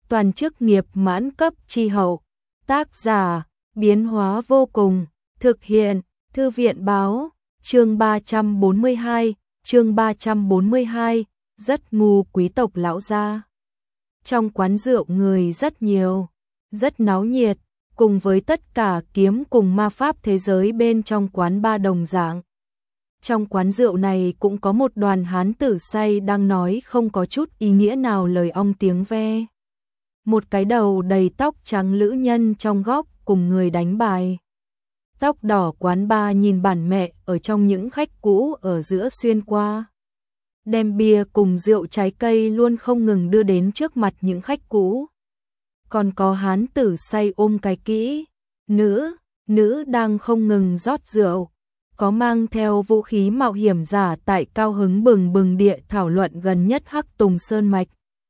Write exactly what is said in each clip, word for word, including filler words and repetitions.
toàn chức nghiệp mãn cấp chi hậu. Tác giả, biến hóa vô cùng, thực hiện, Thư viện báo, chương ba trăm bốn mươi hai, chương ba trăm bốn mươi hai, rất ngu quý tộc lão gia. Trong quán rượu người rất nhiều, rất náo nhiệt, cùng với tất cả kiếm cùng ma pháp thế giới bên trong quán ba đồng dạng. Trong quán rượu này cũng có một đoàn hán tử say đang nói không có chút ý nghĩa nào lời ong tiếng ve. Một cái đầu đầy tóc trắng lữ nhân trong góc cùng người đánh bài. Tóc đỏ quán ba nhìn bản mẹ ở trong những khách cũ ở giữa xuyên qua. Đem bia cùng rượu trái cây luôn không ngừng đưa đến trước mặt những khách cũ. Còn có hán tử say ôm cái kỹ, nữ, nữ đang không ngừng rót rượu. Có mang theo vũ khí mạo hiểm giả tại cao hứng bừng bừng địa thảo luận gần nhất Hắc Tùng Sơn Mạch.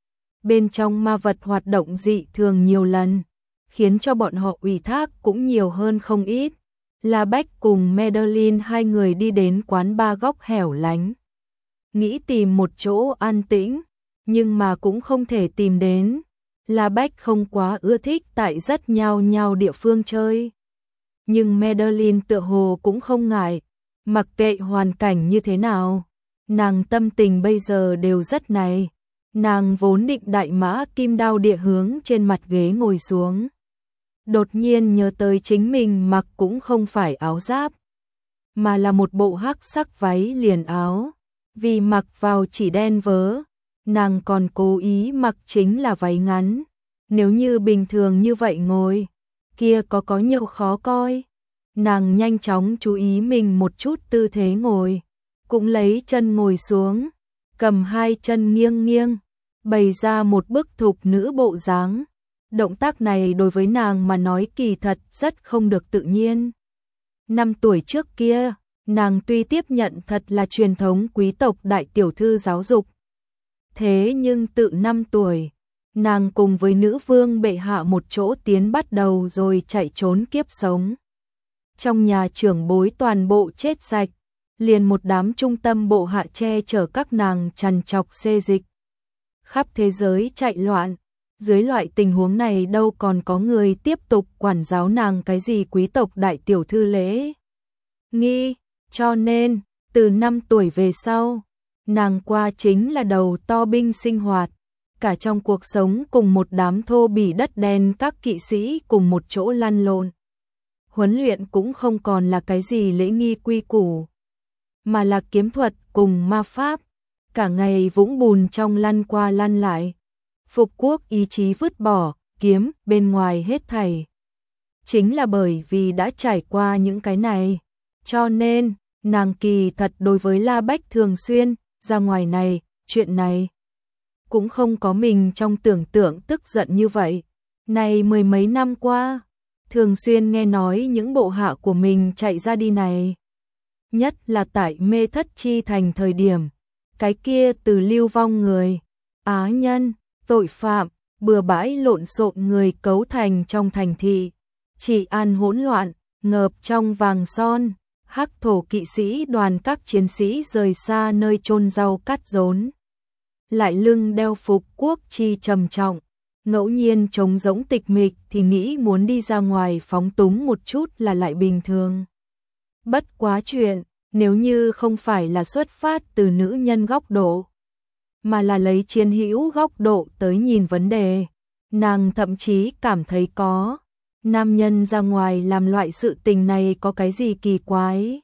Bên trong ma vật hoạt động dị thường nhiều lần, khiến cho bọn họ ủy thác cũng nhiều hơn không ít. La Bách cùng Madeline hai người đi đến quán ba góc hẻo lánh. Nghĩ tìm một chỗ an tĩnh, nhưng mà cũng không thể tìm đến. La Bách không quá ưa thích tại rất nhao nhao địa phương chơi. Nhưng Madeline tựa hồ cũng không ngại, mặc kệ hoàn cảnh như thế nào. Nàng tâm tình bây giờ đều rất này. Nàng vốn định đại mã kim đao địa hướng trên mặt ghế ngồi xuống. Đột nhiên nhớ tới chính mình mặc cũng không phải áo giáp, mà là một bộ hắc sắc váy liền áo. Vì mặc vào chỉ đen vớ, nàng còn cố ý mặc chính là váy ngắn. Nếu như bình thường như vậy ngồi, kia có có nhiều khó coi. Nàng nhanh chóng chú ý mình một chút tư thế ngồi, cũng lấy chân ngồi xuống, cầm hai chân nghiêng nghiêng, bày ra một bức thục nữ bộ dáng. Động tác này đối với nàng mà nói kỳ thật rất không được tự nhiên. Năm tuổi trước kia, nàng tuy tiếp nhận thật là truyền thống quý tộc đại tiểu thư giáo dục. Thế nhưng tự năm tuổi, nàng cùng với nữ vương bệ hạ một chỗ tiến bắt đầu rồi chạy trốn kiếp sống. Trong nhà trưởng bối toàn bộ chết sạch, liền một đám trung tâm bộ hạ che chở các nàng trằn trọc xê dịch. Khắp thế giới chạy loạn, dưới loại tình huống này đâu còn có người tiếp tục quản giáo nàng cái gì quý tộc đại tiểu thư lễ nghi, cho nên, từ năm tuổi về sau, nàng qua chính là đầu to binh sinh hoạt, cả trong cuộc sống cùng một đám thô bỉ đất đen các kỵ sĩ cùng một chỗ lăn lộn. Huấn luyện cũng không còn là cái gì lễ nghi quy củ, mà là kiếm thuật cùng ma pháp, cả ngày vũng bùn trong lăn qua lăn lại. Phục quốc ý chí vứt bỏ, kiếm bên ngoài hết thảy. Chính là bởi vì đã trải qua những cái này, cho nên, nàng kỳ thật đối với La Bách thường xuyên, ra ngoài này, chuyện này. Cũng không có mình trong tưởng tượng tức giận như vậy. Này mười mấy năm qua, thường xuyên nghe nói những bộ hạ của mình chạy ra đi này. Nhất là tại Mê Thất Chi Thành thời điểm, cái kia từ lưu vong người, á nhân, tội phạm, bừa bãi lộn xộn người cấu thành trong thành thị, trị an hỗn loạn, ngợp trong vàng son, hắc thổ kỵ sĩ đoàn các chiến sĩ rời xa nơi chôn rau cắt rốn. Lại lưng đeo phục quốc chi trầm trọng, ngẫu nhiên trống rỗng tịch mịch thì nghĩ muốn đi ra ngoài phóng túng một chút là lại bình thường. Bất quá chuyện, nếu như không phải là xuất phát từ nữ nhân góc độ, mà là lấy chiến hữu góc độ tới nhìn vấn đề, nàng thậm chí cảm thấy có, nam nhân ra ngoài làm loại sự tình này có cái gì kỳ quái.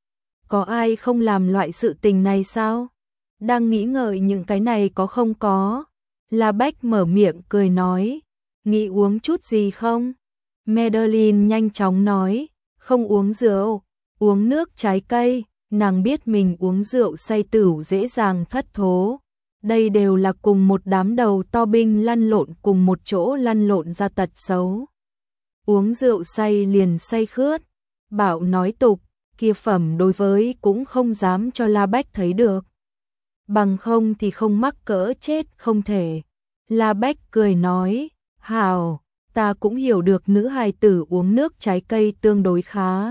Có ai không làm loại sự tình này sao? Đang nghĩ ngợi những cái này có không có. La Bách mở miệng cười nói, nghĩ uống chút gì không? Madeline nhanh chóng nói, không uống rượu, uống nước trái cây. Nàng biết mình uống rượu say tửu dễ dàng thất thố. Đây đều là cùng một đám đầu to binh lăn lộn cùng một chỗ lăn lộn ra tật xấu. Uống rượu say liền say khướt. Bảo nói tục, kia phẩm đối với cũng không dám cho La Bách thấy được. Bằng không thì không mắc cỡ chết không thể. La Bách cười nói, hào, ta cũng hiểu được nữ hài tử uống nước trái cây tương đối khá.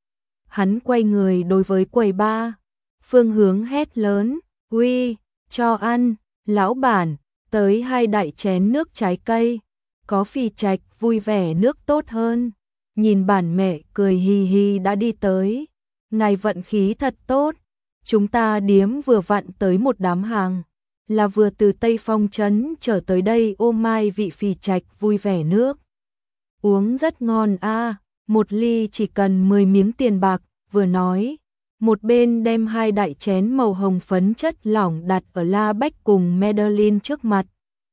Hắn quay người đối với quầy ba, phương hướng hét lớn, uy, cho ăn, lão bản, tới hai đại chén nước trái cây, có Phi Trạch vui vẻ nước tốt hơn. Nhìn bản mẹ cười hì hì đã đi tới. Ngài vận khí thật tốt, chúng ta điếm vừa vặn tới một đám hàng, là vừa từ Tây Phong trấn trở tới đây. Ô mai vị Phi Trạch vui vẻ nước. Uống rất ngon a, một ly chỉ cần mười miếng tiền bạc, vừa nói. Một bên đem hai đại chén màu hồng phấn chất lỏng đặt ở La Bách cùng Madeline trước mặt.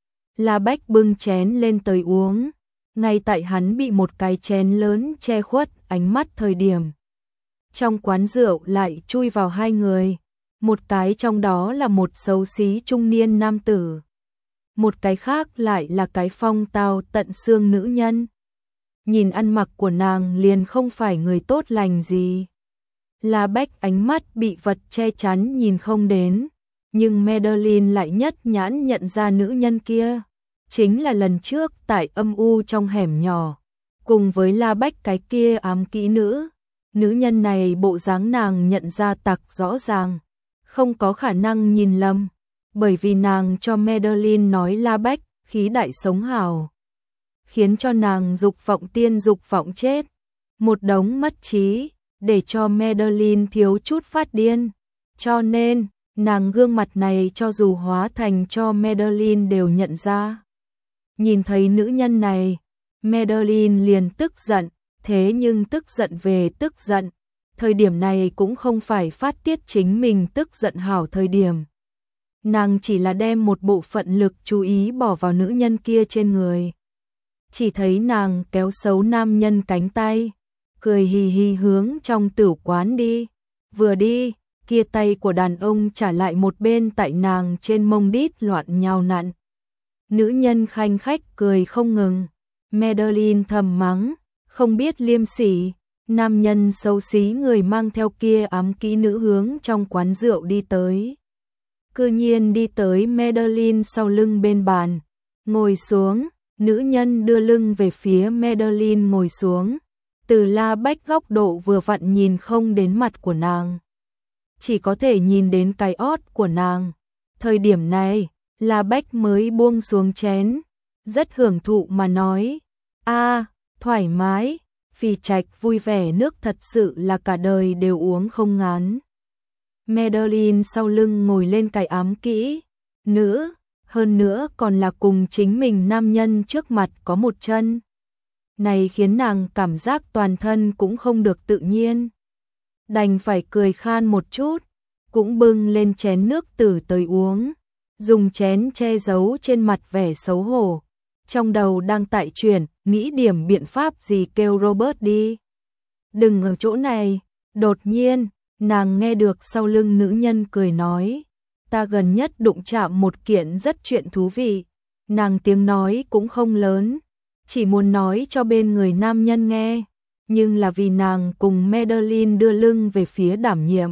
La Bách bưng chén lên tới uống, ngay tại hắn bị một cái chén lớn che khuất ánh mắt thời điểm. Trong quán rượu lại chui vào hai người, một cái trong đó là một xấu xí trung niên nam tử, một cái khác lại là cái phong tao tận xương nữ nhân. Nhìn ăn mặc của nàng liền không phải người tốt lành gì. La Bách ánh mắt bị vật che chắn nhìn không đến, nhưng Madeline lại nhất nhãn nhận ra nữ nhân kia. Chính là lần trước tại âm u trong hẻm nhỏ, cùng với La Bách cái kia ám kỹ nữ. Nữ nhân này bộ dáng nàng nhận ra tặc rõ ràng, không có khả năng nhìn lầm, bởi vì nàng cho Madeline nói La Bách khí đại sống hào, khiến cho nàng dục vọng tiên dục vọng chết, một đống mất trí, để cho Madeline thiếu chút phát điên. Cho nên, nàng gương mặt này cho dù hóa thành cho Madeline đều nhận ra. Nhìn thấy nữ nhân này, Madeline liền tức giận, thế nhưng tức giận về tức giận, thời điểm này cũng không phải phát tiết chính mình tức giận hảo thời điểm. Nàng chỉ là đem một bộ phận lực chú ý bỏ vào nữ nhân kia trên người. Chỉ thấy nàng kéo xấu nam nhân cánh tay, cười hì hì hướng trong tử quán đi. Vừa đi, kia tay của đàn ông trả lại một bên tại nàng trên mông đít loạn nhào nặn. Nữ nhân khanh khách cười không ngừng. Madeline thầm mắng, không biết liêm sỉ. Nam nhân xấu xí người mang theo kia ám kỹ nữ hướng trong quán rượu đi tới. Cư nhiên đi tới Madeline sau lưng bên bàn, ngồi xuống. Nữ nhân đưa lưng về phía Madeline ngồi xuống. Từ La Bách góc độ vừa vặn nhìn không đến mặt của nàng, chỉ có thể nhìn đến cái ót của nàng. Thời điểm này, La Bách mới buông xuống chén, rất hưởng thụ mà nói, a, thoải mái, Phi Trạch vui vẻ nước thật sự là cả đời đều uống không ngán. Madeline sau lưng ngồi lên cái ám kỹ nữ, hơn nữa còn là cùng chính mình nam nhân trước mặt có một chân. Này khiến nàng cảm giác toàn thân cũng không được tự nhiên. Đành phải cười khan một chút, cũng bưng lên chén nước tử tới uống, dùng chén che giấu trên mặt vẻ xấu hổ. Trong đầu đang tại chuyển, nghĩ điểm biện pháp gì kêu Robert đi. Đừng ở chỗ này. Đột nhiên, nàng nghe được sau lưng nữ nhân cười nói, ta gần nhất đụng chạm một kiện rất chuyện thú vị. Nàng tiếng nói cũng không lớn, chỉ muốn nói cho bên người nam nhân nghe, nhưng là vì nàng cùng Madeline đưa lưng về phía đảm nhiệm,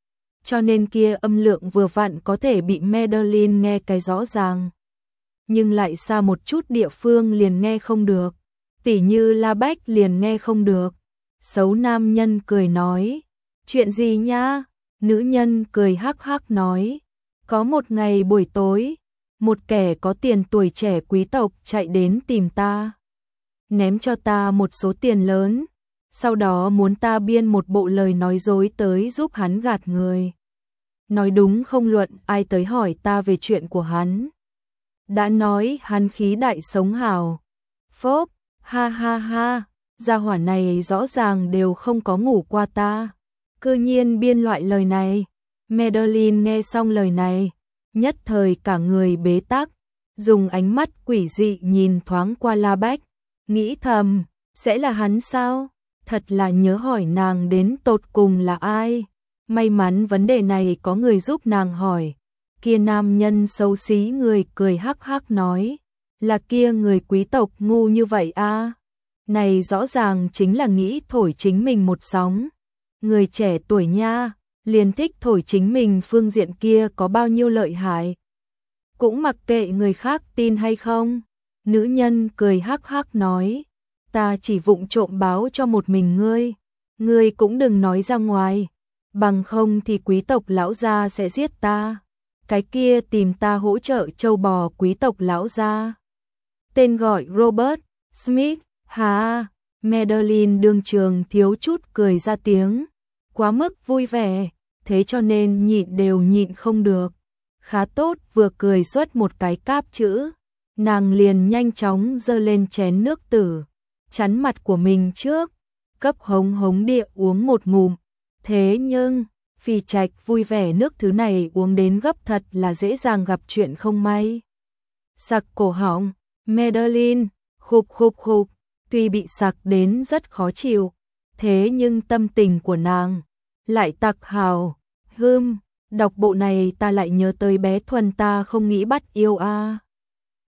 cho nên kia âm lượng vừa vặn có thể bị Madeline nghe cái rõ ràng, nhưng lại xa một chút địa phương liền nghe không được, tỉ như La Bách liền nghe không được. Xấu nam nhân cười nói, chuyện gì nha? Nữ nhân cười hắc hắc nói, có một ngày buổi tối, một kẻ có tiền tuổi trẻ quý tộc chạy đến tìm ta, ném cho ta một số tiền lớn, sau đó muốn ta biên một bộ lời nói dối tới giúp hắn gạt người. Nói đúng không luận ai tới hỏi ta về chuyện của hắn. Đã nói hắn khí đại sống hào. Phốp, ha ha ha, gia hỏa này rõ ràng đều không có ngủ qua ta. Cư nhiên biên loại lời này. Madeline nghe xong lời này, nhất thời cả người bế tắc, dùng ánh mắt quỷ dị nhìn thoáng qua La Bách, nghĩ thầm, sẽ là hắn sao? Thật là nhớ hỏi nàng đến tột cùng là ai. May mắn vấn đề này có người giúp nàng hỏi. Kia nam nhân xấu xí người cười hắc hắc nói, là kia người quý tộc ngu như vậy a? Này rõ ràng chính là nghĩ thổi chính mình một sóng. Người trẻ tuổi nha, liền thích thổi chính mình phương diện kia có bao nhiêu lợi hại. Cũng mặc kệ người khác tin hay không. Nữ nhân cười hắc hắc nói, ta chỉ vụng trộm báo cho một mình ngươi, ngươi cũng đừng nói ra ngoài, bằng không thì quý tộc lão gia sẽ giết ta. cái kia tìm ta hỗ trợ châu bò quý tộc lão gia. Tên gọi Robert Smith, hà. Madeline đương trường thiếu chút cười ra tiếng, quá mức vui vẻ, thế cho nên nhịn đều nhịn không được. Khá tốt, vừa cười xuất một cái cáp chữ, nàng liền nhanh chóng giơ lên chén nước tử, chắn mặt của mình trước, cấp hống hống địa uống một ngụm. Thế nhưng, Phi Trạch vui vẻ, nước thứ này uống đến gấp thật là dễ dàng gặp chuyện không may. Sặc cổ họng, Madeline, khục khục khục, tuy bị sặc đến rất khó chịu, thế nhưng tâm tình của nàng lại tặc hào. Hưm, đọc bộ này ta lại nhớ tới bé Thuần, ta không nghĩ bắt yêu a.